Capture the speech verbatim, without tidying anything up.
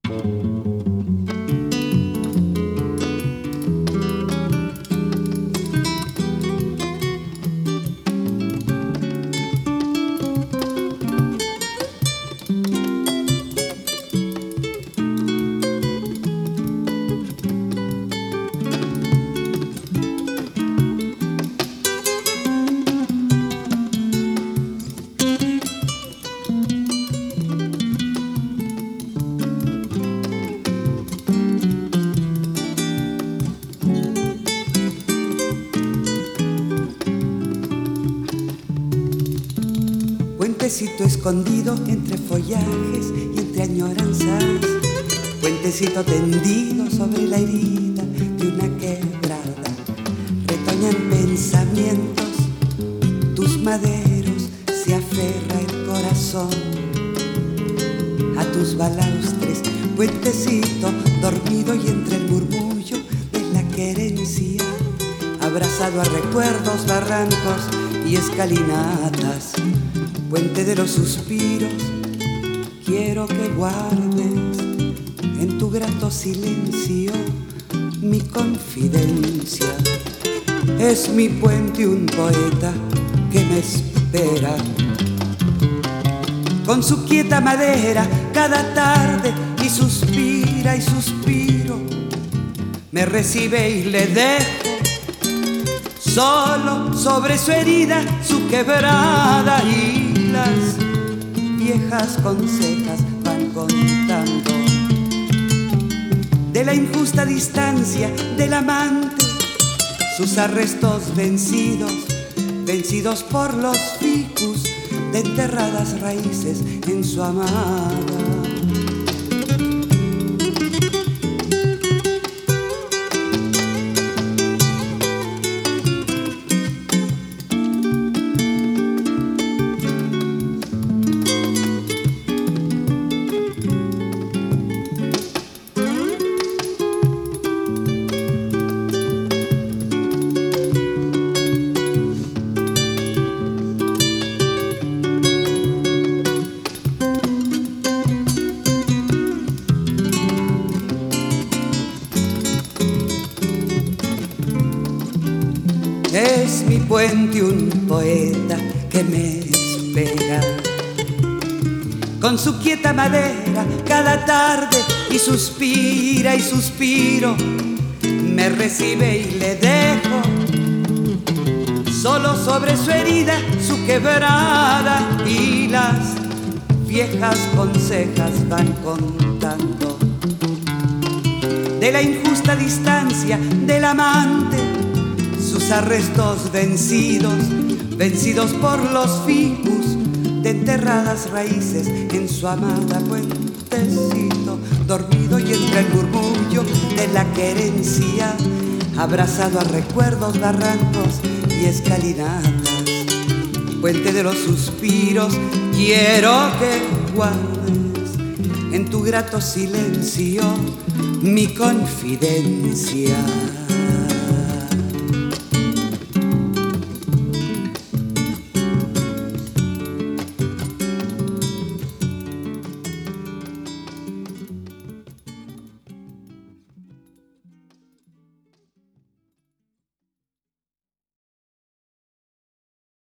Puentecito escondido entre follajes y entre añoranzas, puentecito tendido sobre la herida de una quebrada. Retoñan pensamientos, tus maderos, se aferra el corazón a tus balaustres. Puentecito dormido y entre el murmullo de la querencia, abrazado a recuerdos, barrancos y escalinatas. Puente de los suspiros, quiero que guardes en tu grato silencio mi confidencia. Es mi puente un poeta que me espera, con su quieta madera cada tarde, y suspira y suspiro. Me recibe y le dejo solo sobre su herida, su quebrada, y las viejas consejas van contando de la injusta distancia del amante, sus arrestos vencidos, vencidos por los ficus de enterradas raíces en su amada. Es mi puente un poeta que me espera, con su quieta madera cada tarde, y suspira y suspiro. Me recibe y le dejo solo sobre su herida, su quebrada, y las viejas consejas van contando de la injusta distancia del amante, sus arrestos vencidos, vencidos por los ficus de enterradas raíces en su amada. Puentecito dormido y entre el murmullo de la querencia, abrazado a recuerdos, barrancos y escalinatas. Puente de los suspiros, quiero que guardes en tu grato silencio mi confidencia.